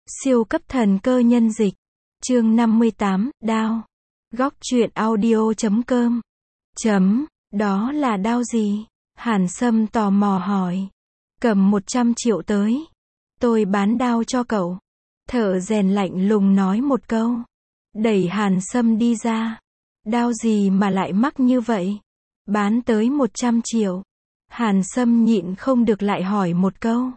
Siêu cấp thần cơ nhân dịch. Chương 58, đao. Góc truyện audio.com. Đó là đao gì? Hàn Sâm tò mò hỏi. Cầm 100 triệu tới. Tôi bán đao cho cậu. Thợ rèn lạnh lùng nói một câu. Đẩy Hàn Sâm đi ra. Đao gì mà lại mắc như vậy? Bán tới 100 triệu. Hàn Sâm nhịn không được lại hỏi một câu.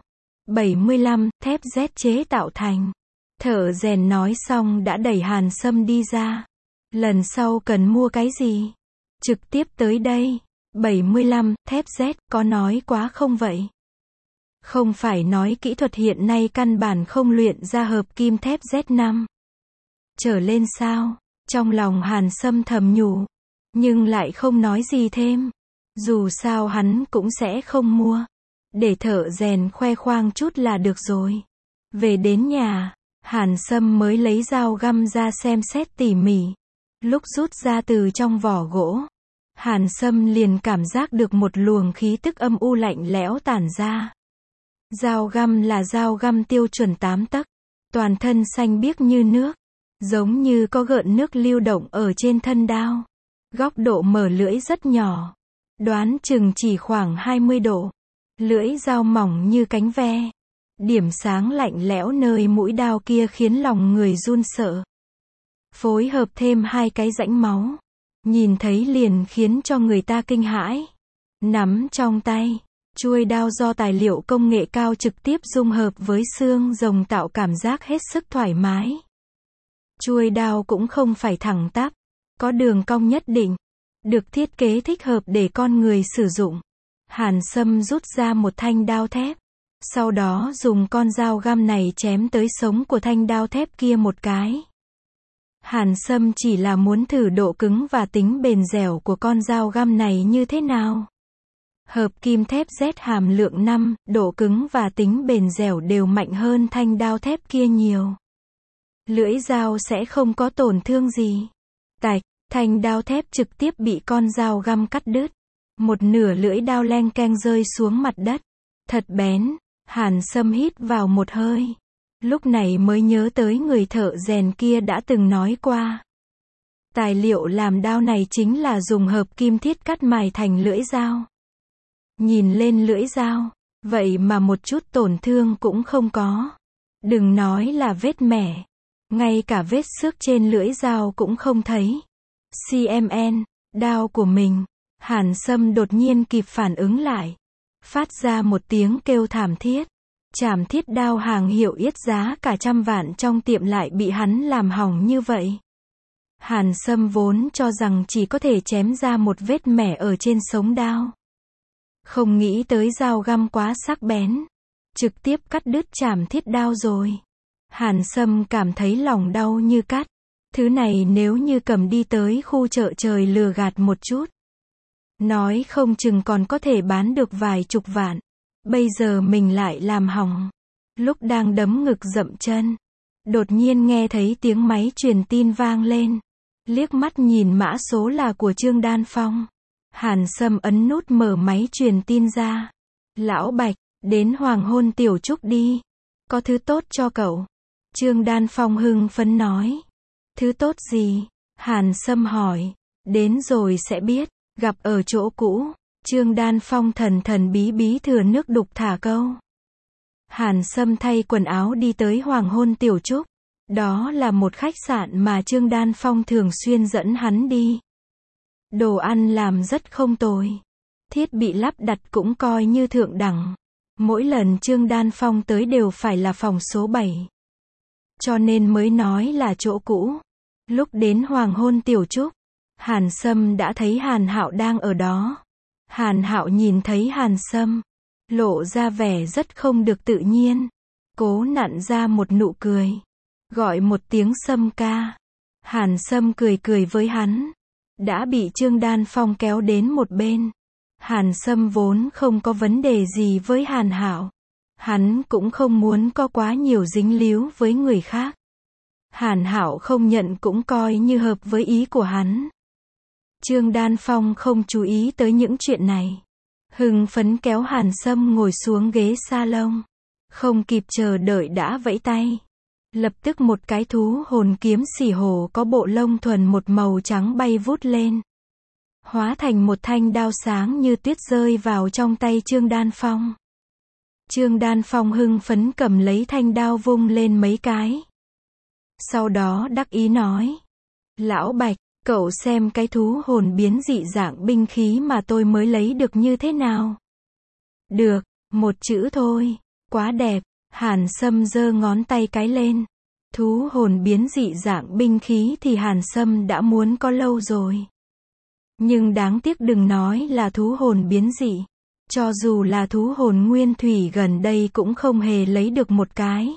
75, thép Z chế tạo thành. Thợ rèn nói xong đã đẩy Hàn Sâm đi ra. Lần sau cần mua cái gì? Trực tiếp tới đây. 75, thép Z, có nói quá không vậy? Không phải nói kỹ thuật hiện nay căn bản không luyện ra hợp kim thép Z5 trở lên sao? Trong lòng Hàn Sâm thầm nhủ, nhưng lại không nói gì thêm. Dù sao hắn cũng sẽ không mua. Để thợ rèn khoe khoang chút là được rồi. Về đến nhà, Hàn Sâm mới lấy dao găm ra xem xét tỉ mỉ. Lúc rút ra từ trong vỏ gỗ, Hàn Sâm liền cảm giác được một luồng khí tức âm u lạnh lẽo tản ra. Dao găm là dao găm tiêu chuẩn 8 tấc, toàn thân xanh biếc như nước, giống như có gợn nước lưu động ở trên thân đao. Góc độ mở lưỡi rất nhỏ, đoán chừng chỉ khoảng 20 độ. Lưỡi dao mỏng như cánh ve. Điểm sáng lạnh lẽo nơi mũi đao kia khiến lòng người run sợ. Phối hợp thêm hai cái rãnh máu, nhìn thấy liền khiến cho người ta kinh hãi. Nắm trong tay, chuôi đao do tài liệu công nghệ cao trực tiếp dung hợp với xương rồng tạo cảm giác hết sức thoải mái. Chuôi đao cũng không phải thẳng tắp, có đường cong nhất định, được thiết kế thích hợp để con người sử dụng. Hàn Sâm rút ra một thanh đao thép, sau đó dùng con dao găm này chém tới sống của thanh đao thép kia một cái. Hàn Sâm chỉ là muốn thử độ cứng và tính bền dẻo của con dao găm này như thế nào. Hợp kim thép Z hàm lượng 5, độ cứng và tính bền dẻo đều mạnh hơn thanh đao thép kia nhiều. Lưỡi dao sẽ không có tổn thương gì. Tạch, thanh đao thép trực tiếp bị con dao găm cắt đứt. Một nửa lưỡi đao leng keng rơi xuống mặt đất. Thật bén. Hàn Sâm hít vào một hơi. Lúc này mới nhớ tới người thợ rèn kia đã từng nói qua. Tài liệu làm đao này chính là dùng hợp kim thiết cắt mài thành lưỡi dao. Nhìn lên lưỡi dao, vậy mà một chút tổn thương cũng không có. Đừng nói là vết mẻ, ngay cả vết xước trên lưỡi dao cũng không thấy. CMN, đao của mình. Hàn Sâm đột nhiên kịp phản ứng lại, phát ra một tiếng kêu thảm thiết. Trảm thiết đao hàng hiệu yết giá cả trăm vạn trong tiệm lại bị hắn làm hỏng như vậy. Hàn Sâm vốn cho rằng chỉ có thể chém ra một vết mẻ ở trên sống đao. Không nghĩ tới dao găm quá sắc bén, trực tiếp cắt đứt trảm thiết đao rồi. Hàn Sâm cảm thấy lòng đau như cắt. Thứ này nếu như cầm đi tới khu chợ trời lừa gạt một chút, nói không chừng còn có thể bán được vài chục vạn. Bây giờ mình lại làm hỏng. Lúc đang đấm ngực dậm chân, đột nhiên nghe thấy tiếng máy truyền tin vang lên. Liếc mắt nhìn mã số là của Trương Đan Phong. Hàn Sâm ấn nút mở máy truyền tin ra. Lão Bạch, đến hoàng hôn tiểu trúc đi. Có thứ tốt cho cậu. Trương Đan Phong hưng phấn nói. Thứ tốt gì? Hàn Sâm hỏi. Đến rồi sẽ biết. Gặp ở chỗ cũ. Trương Đan Phong thần thần bí bí thừa nước đục thả câu. Hàn Sâm thay quần áo đi tới hoàng hôn tiểu trúc. Đó là một khách sạn mà Trương Đan Phong thường xuyên dẫn hắn đi. Đồ ăn làm rất không tồi. Thiết bị lắp đặt cũng coi như thượng đẳng. Mỗi lần Trương Đan Phong tới đều phải là phòng số 7. Cho nên mới nói là chỗ cũ. Lúc đến hoàng hôn tiểu trúc, Hàn Sâm đã thấy Hàn Hạo đang ở đó. Hàn Hạo nhìn thấy Hàn Sâm, lộ ra vẻ rất không được tự nhiên. Cố nặn ra một nụ cười. Gọi một tiếng Sâm ca. Hàn Sâm cười cười với hắn. Đã bị Trương Đan Phong kéo đến một bên. Hàn Sâm vốn không có vấn đề gì với Hàn Hạo. Hắn cũng không muốn có quá nhiều dính líu với người khác. Hàn Hạo không nhận cũng coi như hợp với ý của hắn. Trương Đan Phong không chú ý tới những chuyện này. Hưng phấn kéo Hàn Sâm ngồi xuống ghế salon. Không kịp chờ đợi đã vẫy tay. Lập tức một cái thú hồn kiếm xỉ hổ có bộ lông thuần một màu trắng bay vút lên. Hóa thành một thanh đao sáng như tuyết rơi vào trong tay Trương Đan Phong. Trương Đan Phong hưng phấn cầm lấy thanh đao vung lên mấy cái. Sau đó đắc ý nói. Lão Bạch, cậu xem cái thú hồn biến dị dạng binh khí mà tôi mới lấy được như thế nào? Được, một chữ thôi, quá đẹp. Hàn Sâm giơ ngón tay cái lên. Thú hồn biến dị dạng binh khí thì Hàn Sâm đã muốn có lâu rồi. Nhưng đáng tiếc đừng nói là thú hồn biến dị. Cho dù là thú hồn nguyên thủy gần đây cũng không hề lấy được một cái.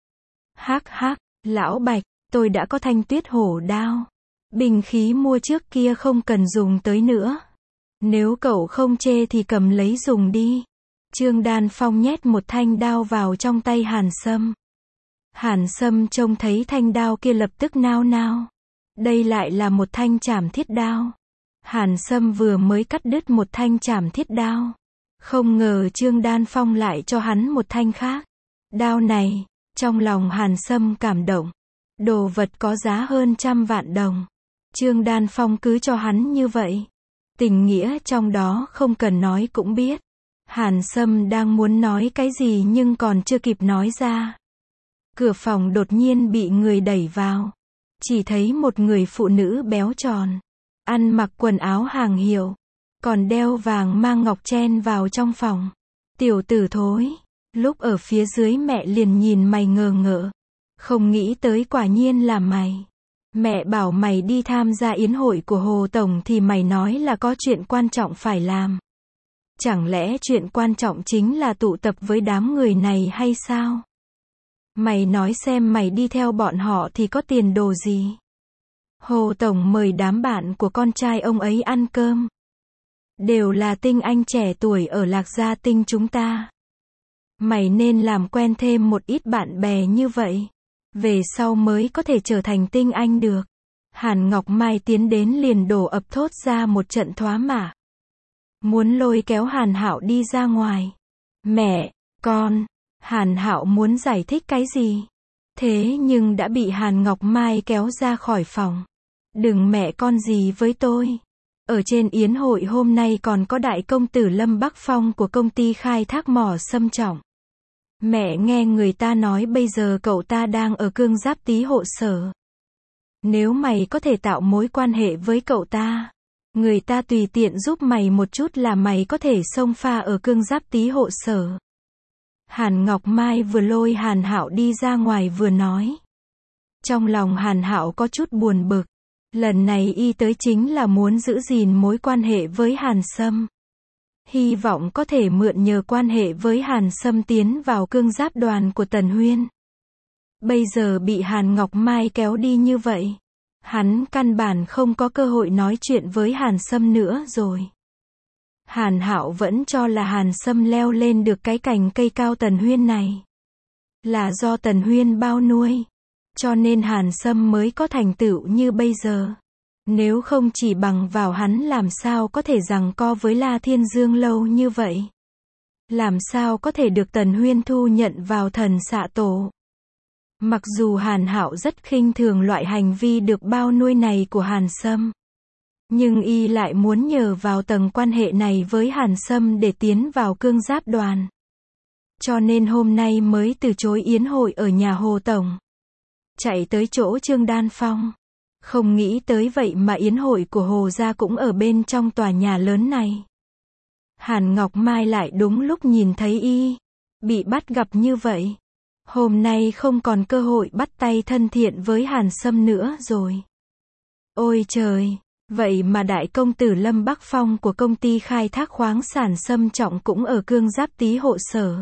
Hắc hắc, Lão Bạch, tôi đã có thanh tuyết hổ đao. Binh khí mua trước kia không cần dùng tới nữa. Nếu cậu không chê thì cầm lấy dùng đi. Trương Đan Phong nhét một thanh đao vào trong tay Hàn Sâm. Hàn Sâm trông thấy thanh đao kia lập tức nao nao. Đây lại là một thanh trảm thiết đao. Hàn Sâm vừa mới cắt đứt một thanh trảm thiết đao. Không ngờ Trương Đan Phong lại cho hắn một thanh khác. Đao này, trong lòng Hàn Sâm cảm động. Đồ vật có giá hơn 100 vạn đồng. Trương Đan Phong cứ cho hắn như vậy. Tình nghĩa trong đó không cần nói cũng biết. Hàn Sâm đang muốn nói cái gì nhưng còn chưa kịp nói ra. Cửa phòng đột nhiên bị người đẩy vào. Chỉ thấy một người phụ nữ béo tròn. Ăn mặc quần áo hàng hiệu. Còn đeo vàng mang ngọc chen vào trong phòng. Tiểu tử thối. Lúc ở phía dưới mẹ liền nhìn mày ngờ ngợ. Không nghĩ tới quả nhiên là mày. Mẹ bảo mày đi tham gia yến hội của Hồ Tổng thì mày nói là có chuyện quan trọng phải làm. Chẳng lẽ chuyện quan trọng chính là tụ tập với đám người này hay sao? Mày nói xem mày đi theo bọn họ thì có tiền đồ gì? Hồ Tổng mời đám bạn của con trai ông ấy ăn cơm. Đều là tinh anh trẻ tuổi ở Lạc Gia Tinh chúng ta. Mày nên làm quen thêm một ít bạn bè như vậy. Về sau mới có thể trở thành tinh anh được. Hàn Ngọc Mai tiến đến liền đổ ập thốt ra một trận thoá mạ. Muốn lôi kéo Hàn Hạo đi ra ngoài. Mẹ, con. Hàn Hạo muốn giải thích cái gì? Thế nhưng đã bị Hàn Ngọc Mai kéo ra khỏi phòng. Đừng mẹ con gì với tôi. Ở trên yến hội hôm nay còn có đại công tử Lâm Bắc Phong của công ty khai thác mỏ Sâm Trọng. Mẹ nghe người ta nói bây giờ cậu ta đang ở Cương Giáp Tý hộ sở. Nếu mày có thể tạo mối quan hệ với cậu ta, người ta tùy tiện giúp mày một chút là mày có thể xông pha ở Cương Giáp Tý hộ sở. Hàn Ngọc Mai vừa lôi Hàn Hạo đi ra ngoài vừa nói. Trong lòng Hàn Hạo có chút buồn bực. Lần này y tới chính là muốn giữ gìn mối quan hệ với Hàn Sâm. Hy vọng có thể mượn nhờ quan hệ với Hàn Sâm tiến vào Cương Giáp đoàn của Tần Huyên. Bây giờ bị Hàn Ngọc Mai kéo đi như vậy. Hắn căn bản không có cơ hội nói chuyện với Hàn Sâm nữa rồi. Hàn Hạo vẫn cho là Hàn Sâm leo lên được cái cành cây cao Tần Huyên này. Là do Tần Huyên bao nuôi. Cho nên Hàn Sâm mới có thành tựu như bây giờ. Nếu không chỉ bằng vào hắn làm sao có thể giằng co với La Thiên Dương lâu như vậy. Làm sao có thể được Tần Huyên thu nhận vào thần xạ tổ. Mặc dù Hàn Hạo rất khinh thường loại hành vi được bao nuôi này của Hàn Sâm. Nhưng y lại muốn nhờ vào tầng quan hệ này với Hàn Sâm để tiến vào Cương Giáp đoàn. Cho nên hôm nay mới từ chối yến hội ở nhà Hồ Tổng. Chạy tới chỗ Trương Đan Phong. Không nghĩ tới vậy mà yến hội của Hồ gia cũng ở bên trong tòa nhà lớn này. Hàn Ngọc Mai lại đúng lúc nhìn thấy y. Bị bắt gặp như vậy. Hôm nay không còn cơ hội bắt tay thân thiện với Hàn Sâm nữa rồi. Ôi trời! Vậy mà đại công tử Lâm Bắc Phong của công ty khai thác khoáng sản Sâm Trọng cũng ở Cương Giáp Tý hộ sở.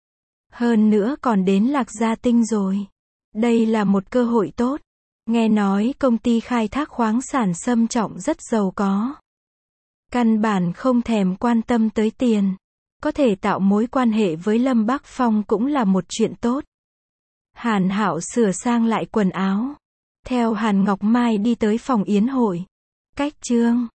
Hơn nữa còn đến Lạc Gia Tinh rồi. Đây là một cơ hội tốt. Nghe nói công ty khai thác khoáng sản Sâm Trọng rất giàu có. Căn bản không thèm quan tâm tới tiền. Có thể tạo mối quan hệ với Lâm Bắc Phong cũng là một chuyện tốt. Hàn Hạo sửa sang lại quần áo. Theo Hàn Ngọc Mai đi tới phòng yến hội. Cách Trương